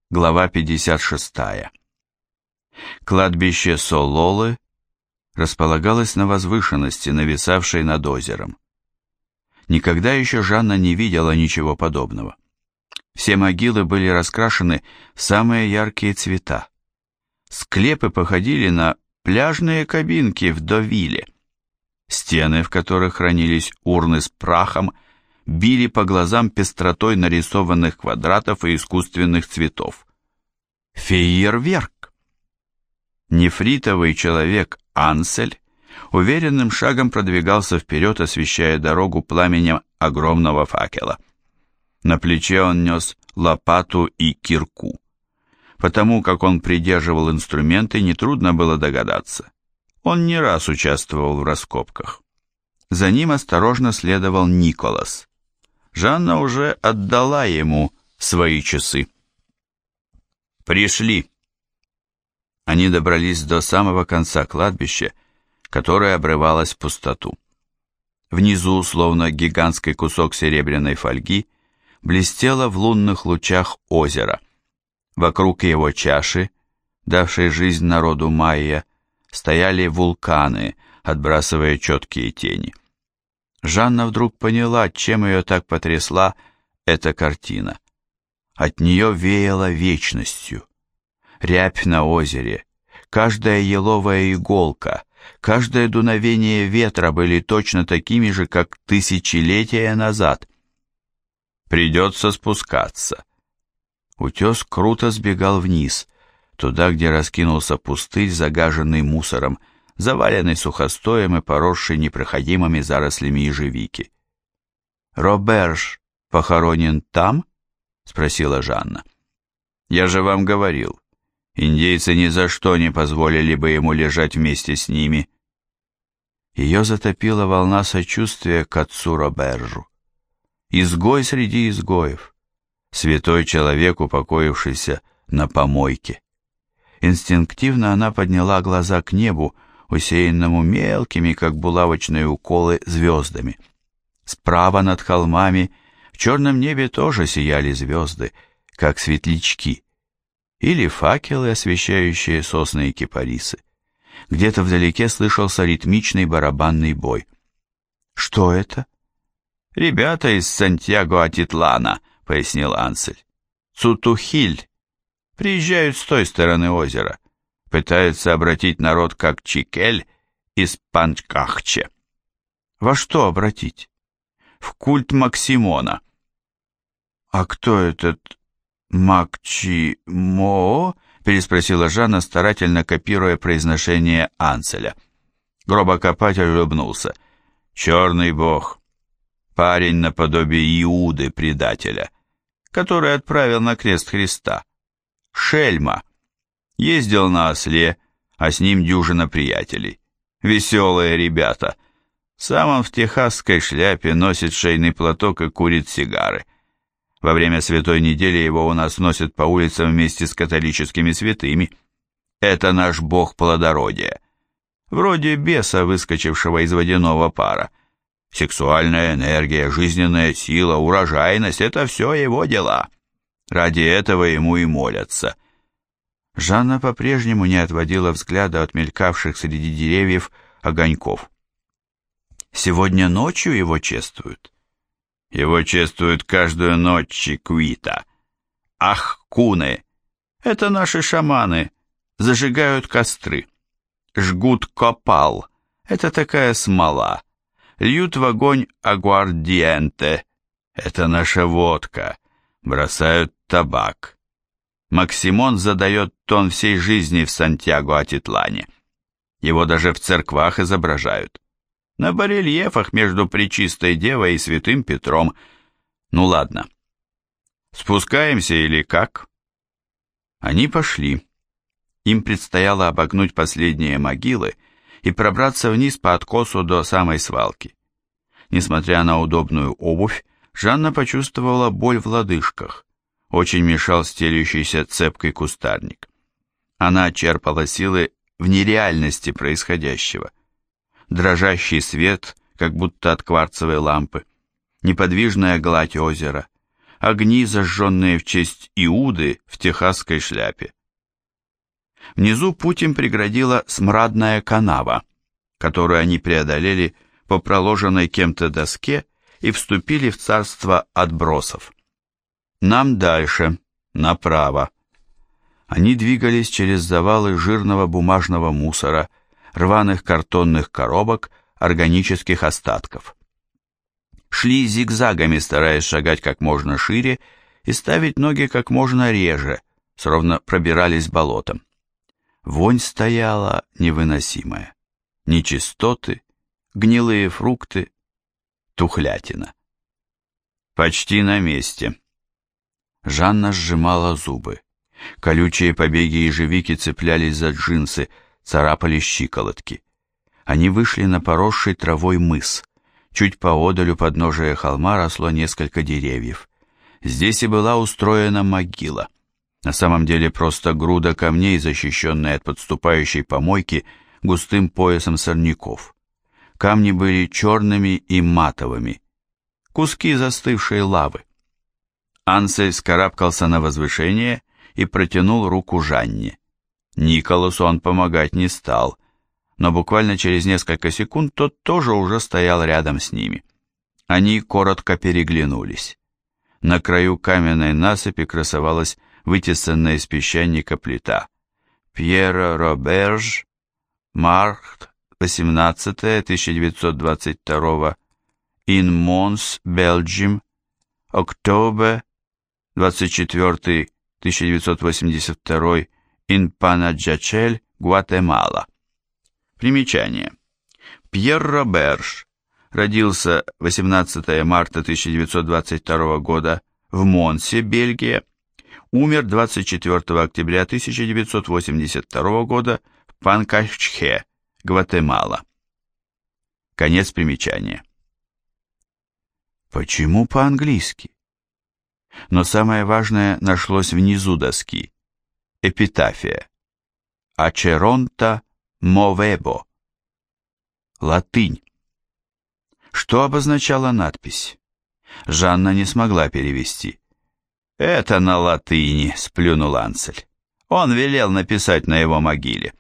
Глава 56. Кладбище Сололы располагалось на возвышенности, нависавшей над озером. Никогда еще Жанна не видела ничего подобного. Все могилы были раскрашены в самые яркие цвета. Склепы походили на пляжные кабинки в Довиле. Стены, в которых хранились урны с прахом, били по глазам пестротой нарисованных квадратов и искусственных цветов. Фейерверк! Нефритовый человек Ансель уверенным шагом продвигался вперед, освещая дорогу пламенем огромного факела. На плече он нес лопату и кирку. Потому как он придерживал инструменты, нетрудно было догадаться. Он не раз участвовал в раскопках. За ним осторожно следовал Николас. Жанна уже отдала ему свои часы. «Пришли!» Они добрались до самого конца кладбища, которое обрывалось в пустоту. Внизу, словно гигантский кусок серебряной фольги, блестело в лунных лучах озеро. Вокруг его чаши, давшей жизнь народу майя, стояли вулканы, отбрасывая четкие тени. Жанна вдруг поняла, чем ее так потрясла эта картина. От нее веяло вечностью. Рябь на озере, каждая еловая иголка, каждое дуновение ветра были точно такими же, как тысячелетия назад. Придется спускаться. Утес круто сбегал вниз, туда, где раскинулся пустырь, загаженный мусором, заваленный сухостоем и поросший непроходимыми зарослями ежевики. «Роберж похоронен там?» — спросила Жанна. «Я же вам говорил, индейцы ни за что не позволили бы ему лежать вместе с ними». Ее затопила волна сочувствия к отцу Робержу. Изгой среди изгоев, святой человек, упокоившийся на помойке. Инстинктивно она подняла глаза к небу, усеянному мелкими, как булавочные уколы, звездами. Справа над холмами в черном небе тоже сияли звезды, как светлячки, или факелы, освещающие сосны и кипарисы. Где-то вдалеке слышался ритмичный барабанный бой. «Что это?» «Ребята из Сантьяго-Атитлана», — пояснил Ансель. «Цутухиль. Приезжают с той стороны озера. Пытаются обратить народ как Чикель из Панчкахче». «Во что обратить?» «В культ Максимона». «А кто этот Макчи-Мо?» — переспросила Жанна, старательно копируя произношение Анселя. Гробокопатель улыбнулся. «Черный бог. Парень наподобие Иуды, предателя, который отправил на крест Христа. Шельма. Ездил на осле, а с ним дюжина приятелей. Веселые ребята. Сам он в техасской шляпе, носит шейный платок и курит сигары. Во время святой недели его у нас носят по улицам вместе с католическими святыми. Это наш бог плодородия. Вроде беса, выскочившего из водяного пара. Сексуальная энергия, жизненная сила, урожайность — это все его дела. Ради этого ему и молятся». Жанна по-прежнему не отводила взгляда от мелькавших среди деревьев огоньков. «Сегодня ночью его чествуют?» «Его чествуют каждую ночь, Чиквита. Ах, куны! Это наши шаманы. Зажигают костры. Жгут копал. Это такая смола. Льют в огонь агуардиенте. Это наша водка. Бросают табак. Максимон задает тон всей жизни в Сантьяго-Атитлане. Его даже в церквах изображают. На барельефах между Пречистой Девой и Святым Петром. Ну ладно. Спускаемся или как?» Они пошли. Им предстояло обогнуть последние могилы и пробраться вниз по откосу до самой свалки. Несмотря на удобную обувь, Жанна почувствовала боль в лодыжках. Очень мешал стелющийся цепкий кустарник. Она черпала силы в нереальности происходящего. Дрожащий свет, как будто от кварцевой лампы, неподвижная гладь озера, огни, зажженные в честь Иуды в техасской шляпе. Внизу путь им преградила смрадная канава, которую они преодолели по проложенной кем-то доске и вступили в царство отбросов. Нам дальше, направо. Они двигались через завалы жирного бумажного мусора, рваных картонных коробок, органических остатков. Шли зигзагами, стараясь шагать как можно шире и ставить ноги как можно реже, словно пробирались болотом. Вонь стояла невыносимая. Нечистоты, гнилые фрукты, тухлятина. Почти на месте. Жанна сжимала зубы. Колючие побеги ежевики цеплялись за джинсы, царапали щиколотки. Они вышли на поросший травой мыс. Чуть поодаль у подножия холма росло несколько деревьев. Здесь и была устроена могила. На самом деле просто груда камней, защищенная от подступающей помойки густым поясом сорняков. Камни были черными и матовыми. Куски застывшей лавы. Ансель вскарабкался на возвышение и протянул руку Жанне. Николасу он помогать не стал, но буквально через несколько секунд тот тоже уже стоял рядом с ними. Они коротко переглянулись. На краю каменной насыпи красовалась вытесанная из песчаника плита. Пьера Роберж, март 18 1922, in Mons, Belgium, октобер 24 1982, in Панаджачель, Гватемала. Примечание. Пьер Роберж родился 18 марта 1922 года в Монсе, Бельгия, умер 24 октября 1982 года в Панкачхе, Гватемала. Конец примечания. Почему по-английски? Но самое важное нашлось внизу доски. Эпитафия. Ачеронта мовебо. Латынь. Что обозначала надпись? Жанна не смогла перевести. «Это на латыни», — сплюнул Ансель. Он велел написать на его могиле.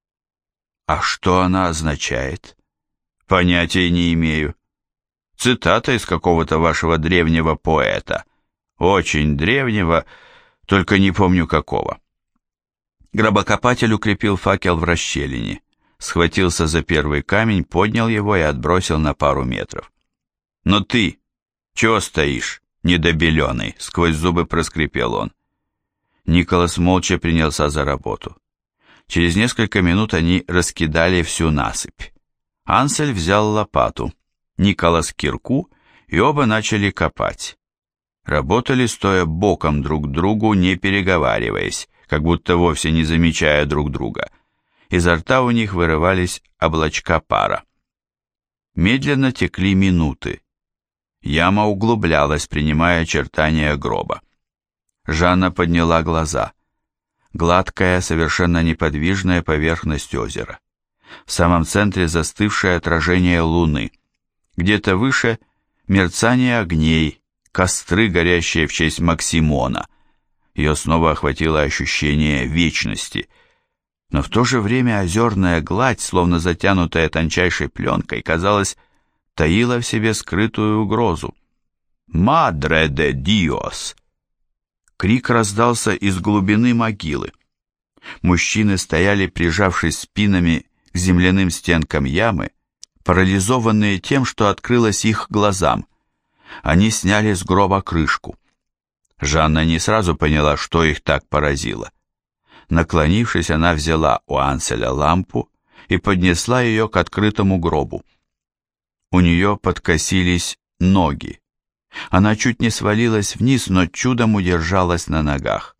«А что она означает?» «Понятия не имею. Цитата из какого-то вашего древнего поэта. Очень древнего, только не помню какого». Гробокопатель укрепил факел в расщелине, схватился за первый камень, поднял его и отбросил на пару метров. «Но ты, чего стоишь, недобеленный?» — сквозь зубы проскрипел он. Николас молча принялся за работу. Через несколько минут они раскидали всю насыпь. Ансель взял лопату, Николас кирку, и оба начали копать. Работали, стоя боком друг к другу, не переговариваясь, как будто вовсе не замечая друг друга. Изо рта у них вырывались облачка пара. Медленно текли минуты. Яма углублялась, принимая очертания гроба. Жанна подняла глаза. Гладкая, совершенно неподвижная поверхность озера. В самом центре застывшее отражение луны. Где-то выше мерцание огней, костры, горящие в честь Максимона. Ее снова охватило ощущение вечности. Но в то же время озерная гладь, словно затянутая тончайшей пленкой, казалось, таила в себе скрытую угрозу. «Мадре де Диос!» Крик раздался из глубины могилы. Мужчины стояли, прижавшись спинами к земляным стенкам ямы, парализованные тем, что открылось их глазам. Они сняли с гроба крышку. Жанна не сразу поняла, что их так поразило. Наклонившись, она взяла у Анселя лампу и поднесла ее к открытому гробу. У нее подкосились ноги. Она чуть не свалилась вниз, но чудом удержалась на ногах.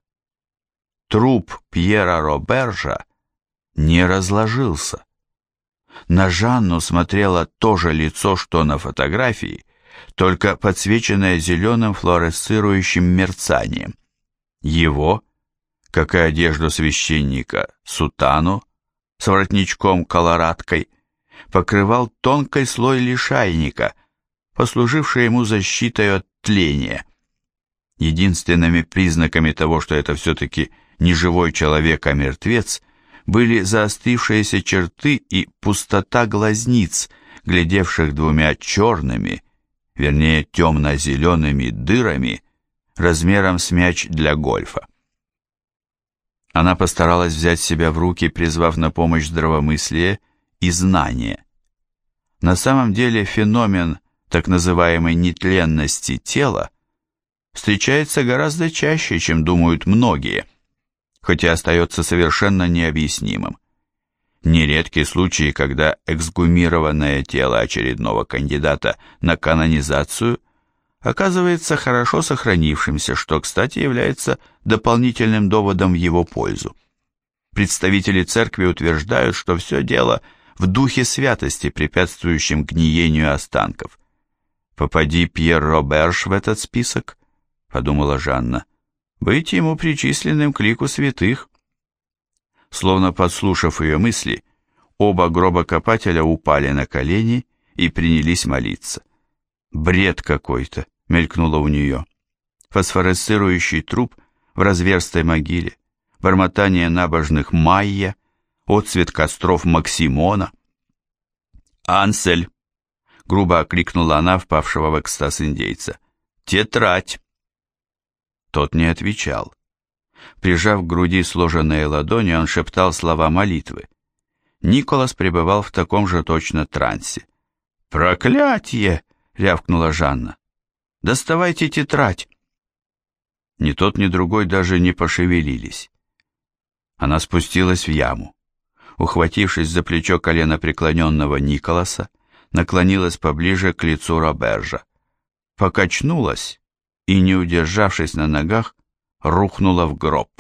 Труп Пьера Робержа не разложился. На Жанну смотрело то же лицо, что на фотографии, только подсвеченное зеленым флуоресцирующим мерцанием. Его, как и одежду священника, сутану с воротничком-колорадкой, покрывал тонкий слой лишайника, послуживший ему защитой от тления. Единственными признаками того, что это все-таки не живой человек, а мертвец, были заострившиеся черты и пустота глазниц, глядевших двумя черными, вернее темно-зелеными дырами, размером с мяч для гольфа. Она постаралась взять себя в руки, призвав на помощь здравомыслие и знание. На самом деле феномен так называемой нетленности тела встречается гораздо чаще, чем думают многие, хотя остается совершенно необъяснимым. Нередки случаи, когда эксгумированное тело очередного кандидата на канонизацию оказывается хорошо сохранившимся, что, кстати, является дополнительным доводом в его пользу. Представители церкви утверждают, что все дело в духе святости, препятствующем гниению останков. «Попади Пьер Роберж в этот список», — подумала Жанна, — «быть ему причисленным к лику святых». Словно подслушав ее мысли, оба гробокопателя упали на колени и принялись молиться. «Бред какой-то», — мелькнуло у нее. Фосфоресцирующий труп в разверстой могиле, бормотание набожных Майя, отцвет костров Максимона. «Ансель!» — грубо окликнула она впавшего в экстаз индейца. «Тетрадь!» Тот не отвечал. Прижав к груди сложенные ладони, он шептал слова молитвы. Николас пребывал в таком же точно трансе. «Проклятье!» — рявкнула Жанна. «Доставайте тетрадь!» Ни тот, ни другой даже не пошевелились. Она спустилась в яму. Ухватившись за плечо коленопреклоненного Николаса, наклонилась поближе к лицу Робержа. Покачнулась и, не удержавшись на ногах, рухнула в гроб.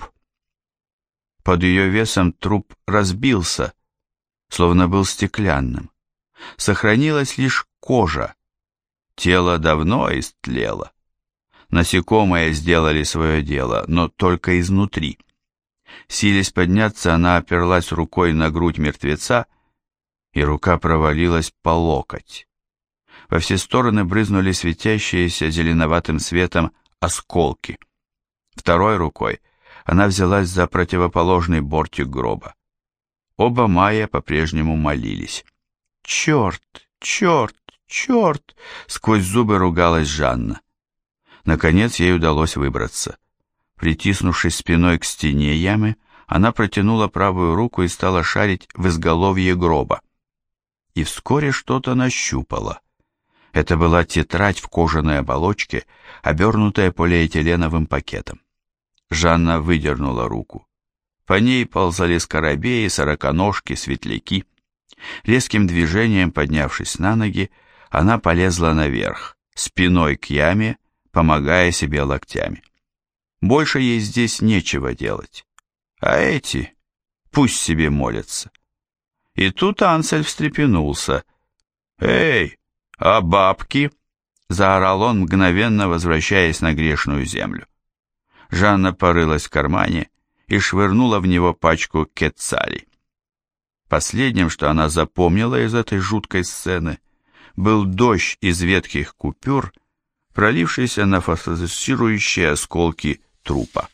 Под ее весом труп разбился, словно был стеклянным. Сохранилась лишь кожа. Тело давно истлело. Насекомые сделали свое дело, но только изнутри. Силясь подняться, она оперлась рукой на грудь мертвеца, и рука провалилась по локоть. Во все стороны брызнули светящиеся зеленоватым светом осколки. Второй рукой она взялась за противоположный бортик гроба. Оба Майя по-прежнему молились. «Черт! Черт! Черт!» — сквозь зубы ругалась Жанна. Наконец ей удалось выбраться. Притиснувшись спиной к стене ямы, она протянула правую руку и стала шарить в изголовье гроба. И вскоре что-то нащупала. Это была тетрадь в кожаной оболочке, обернутая полиэтиленовым пакетом. Жанна выдернула руку. По ней ползали скоробеи, сороконожки, светляки. Резким движением, поднявшись на ноги, она полезла наверх, спиной к яме, помогая себе локтями. Больше ей здесь нечего делать. А эти пусть себе молятся. И тут Ансель встрепенулся. «Эй, а бабки?» — заорал он, мгновенно возвращаясь на грешную землю. Жанна порылась в кармане и швырнула в него пачку кетцалей. Последним, что она запомнила из этой жуткой сцены, был дождь из ветхих купюр, пролившийся на фосфорицирующие осколки трупа.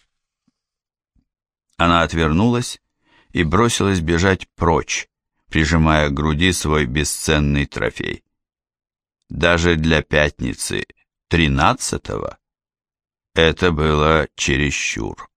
Она отвернулась и бросилась бежать прочь, прижимая к груди свой бесценный трофей. Даже для пятницы 13-го это было чересчур.